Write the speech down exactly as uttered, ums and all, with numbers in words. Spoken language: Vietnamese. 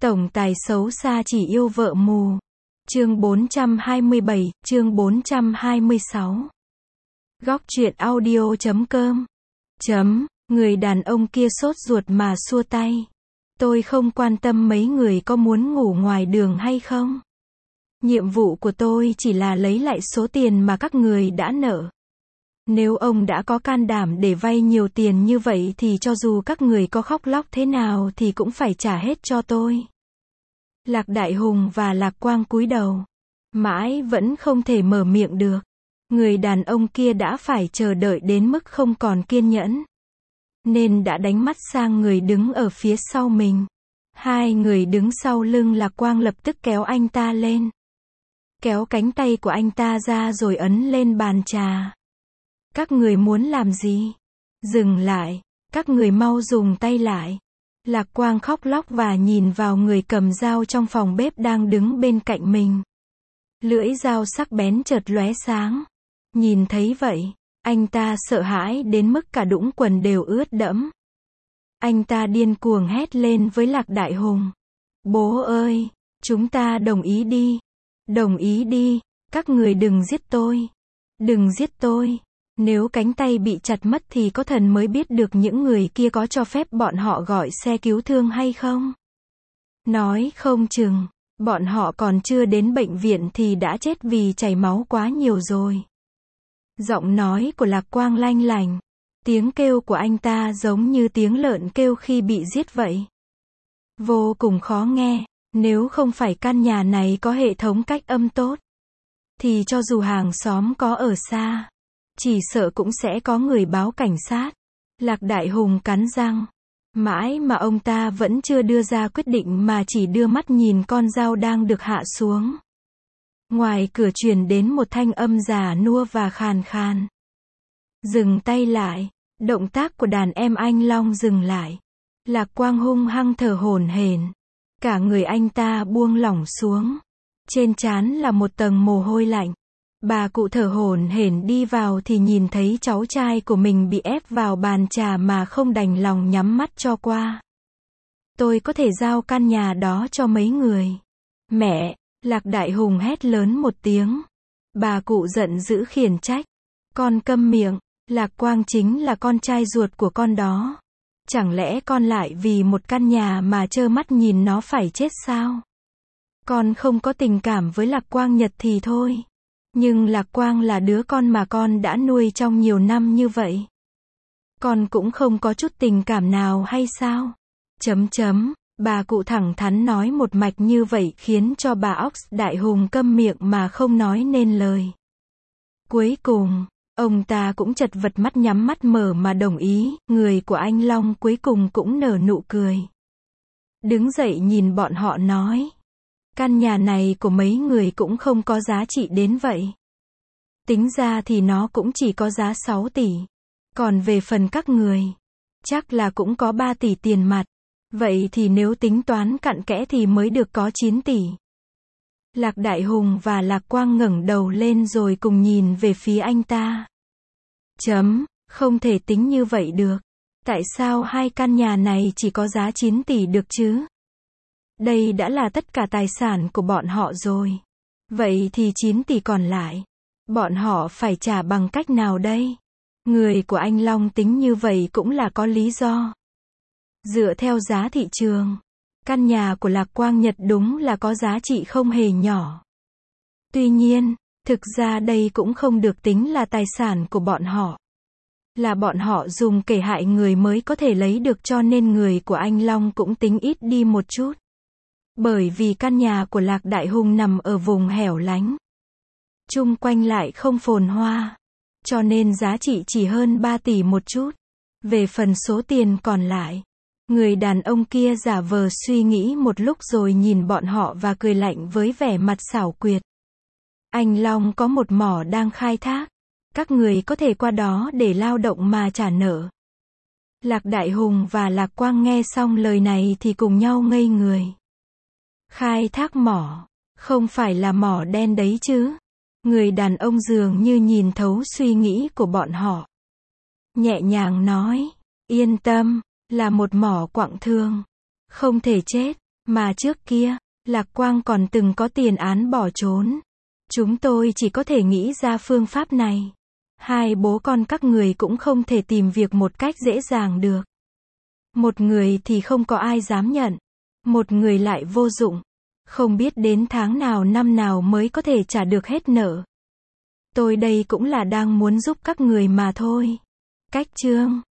Tổng tài xấu xa chỉ yêu vợ mù. Chương bốn trăm hai mươi bảy, chương bốn trăm hai mươi sáu. Góc truyện audio chấm com. Chấm, người đàn ông kia sốt ruột mà xua tay. Tôi không quan tâm mấy người có muốn ngủ ngoài đường hay không. Nhiệm vụ của tôi chỉ là lấy lại số tiền mà các người đã nợ. Nếu ông đã có can đảm để vay nhiều tiền như vậy thì cho dù các người có khóc lóc thế nào thì cũng phải trả hết cho tôi. Lạc Đại Hùng và Lạc Quang cúi đầu. Mãi vẫn không thể mở miệng được. Người đàn ông kia đã phải chờ đợi đến mức không còn kiên nhẫn. Nên đã đánh mắt sang người đứng ở phía sau mình. Hai người đứng sau lưng Lạc Quang lập tức kéo anh ta lên. Kéo cánh tay của anh ta ra rồi ấn lên bàn trà. Các người muốn làm gì? Dừng lại, các người mau dùng tay lại. Lạc Quang khóc lóc và nhìn vào người cầm dao trong phòng bếp đang đứng bên cạnh mình. Lưỡi dao sắc bén chợt lóe sáng. Nhìn thấy vậy, anh ta sợ hãi đến mức cả đũng quần đều ướt đẫm. Anh ta điên cuồng hét lên với Lạc Đại Hùng. Bố ơi, chúng ta đồng ý đi. Đồng ý đi, các người đừng giết tôi. Đừng giết tôi. Nếu cánh tay bị chặt mất thì có thần mới biết được những người kia có cho phép bọn họ gọi xe cứu thương hay không. Nói không chừng, bọn họ còn chưa đến bệnh viện thì đã chết vì chảy máu quá nhiều rồi. Giọng nói của Lạc Quang lanh lành. Tiếng kêu của anh ta giống như tiếng lợn kêu khi bị giết vậy. Vô cùng khó nghe. Nếu không phải căn nhà này có hệ thống cách âm tốt, thì cho dù hàng xóm có ở xa, chỉ sợ cũng sẽ có người báo cảnh sát. Lạc Đại Hùng cắn răng. Mãi mà ông ta vẫn chưa đưa ra quyết định mà chỉ đưa mắt nhìn con dao đang được hạ xuống. Ngoài cửa truyền đến một thanh âm già nua và khàn khàn. Dừng tay lại. Động tác của đàn em anh Long dừng lại. Lạc Quang hung hăng thở hổn hển. Cả người anh ta buông lỏng xuống. Trên trán là một tầng mồ hôi lạnh. Bà cụ thở hổn hển đi vào thì nhìn thấy cháu trai của mình bị ép vào bàn trà mà không đành lòng nhắm mắt cho qua. Tôi có thể giao căn nhà đó cho mấy người. Mẹ! Lạc Đại Hùng hét lớn một tiếng. Bà cụ giận dữ khiển trách. Con câm miệng. Lạc Quang chính là con trai ruột của con đó. Chẳng lẽ con lại vì một căn nhà mà trơ mắt nhìn nó phải chết sao? Con không có tình cảm với Lạc Quang Nhật thì thôi. Nhưng Lạc Quang là đứa con mà con đã nuôi trong nhiều năm như vậy. Con cũng không có chút tình cảm nào hay sao? Chấm chấm, bà cụ thẳng thắn nói một mạch như vậy khiến cho bà óc Đại Hùng câm miệng mà không nói nên lời. Cuối cùng, ông ta cũng chật vật mắt nhắm mắt mở mà đồng ý. Người của anh Long cuối cùng cũng nở nụ cười. Đứng dậy nhìn bọn họ nói. Căn nhà này của mấy người cũng không có giá trị đến vậy. Tính ra thì nó cũng chỉ có giá sáu tỷ. Còn về phần các người, chắc là cũng có ba tỷ tiền mặt. Vậy thì nếu tính toán cặn kẽ thì mới được có chín tỷ. Lạc Đại Hùng và Lạc Quang ngẩng đầu lên rồi cùng nhìn về phía anh ta. Chấm, không thể tính như vậy được. Tại sao hai căn nhà này chỉ có giá chín tỷ được chứ? Đây đã là tất cả tài sản của bọn họ rồi. Vậy thì chín tỷ còn lại, bọn họ phải trả bằng cách nào đây? Người của anh Long tính như vậy cũng là có lý do. Dựa theo giá thị trường, căn nhà của Lạc Quang Nhật đúng là có giá trị không hề nhỏ. Tuy nhiên, thực ra đây cũng không được tính là tài sản của bọn họ. Là bọn họ dùng kẻ hại người mới có thể lấy được, cho nên người của anh Long cũng tính ít đi một chút. Bởi vì căn nhà của Lạc Đại Hùng nằm ở vùng hẻo lánh. Chung quanh lại không phồn hoa. Cho nên giá trị chỉ hơn ba tỷ một chút. Về phần số tiền còn lại, người đàn ông kia giả vờ suy nghĩ một lúc rồi nhìn bọn họ và cười lạnh với vẻ mặt xảo quyệt. Anh Long có một mỏ đang khai thác. Các người có thể qua đó để lao động mà trả nợ. Lạc Đại Hùng và Lạc Quang nghe xong lời này thì cùng nhau ngây người. Khai thác mỏ, không phải là mỏ đen đấy chứ? Người đàn ông dường như nhìn thấu suy nghĩ của bọn họ. Nhẹ nhàng nói, yên tâm, là một mỏ quặng thường. Không thể chết, Mà trước kia, Lạc Quang còn từng có tiền án bỏ trốn. Chúng tôi chỉ có thể nghĩ ra phương pháp này. Hai bố con các người cũng không thể tìm việc một cách dễ dàng được. Một người thì không có ai dám nhận. Một người lại vô dụng. Không biết đến tháng nào năm nào mới có thể trả được hết nợ. Tôi đây cũng là đang muốn giúp các người mà thôi. Cách chương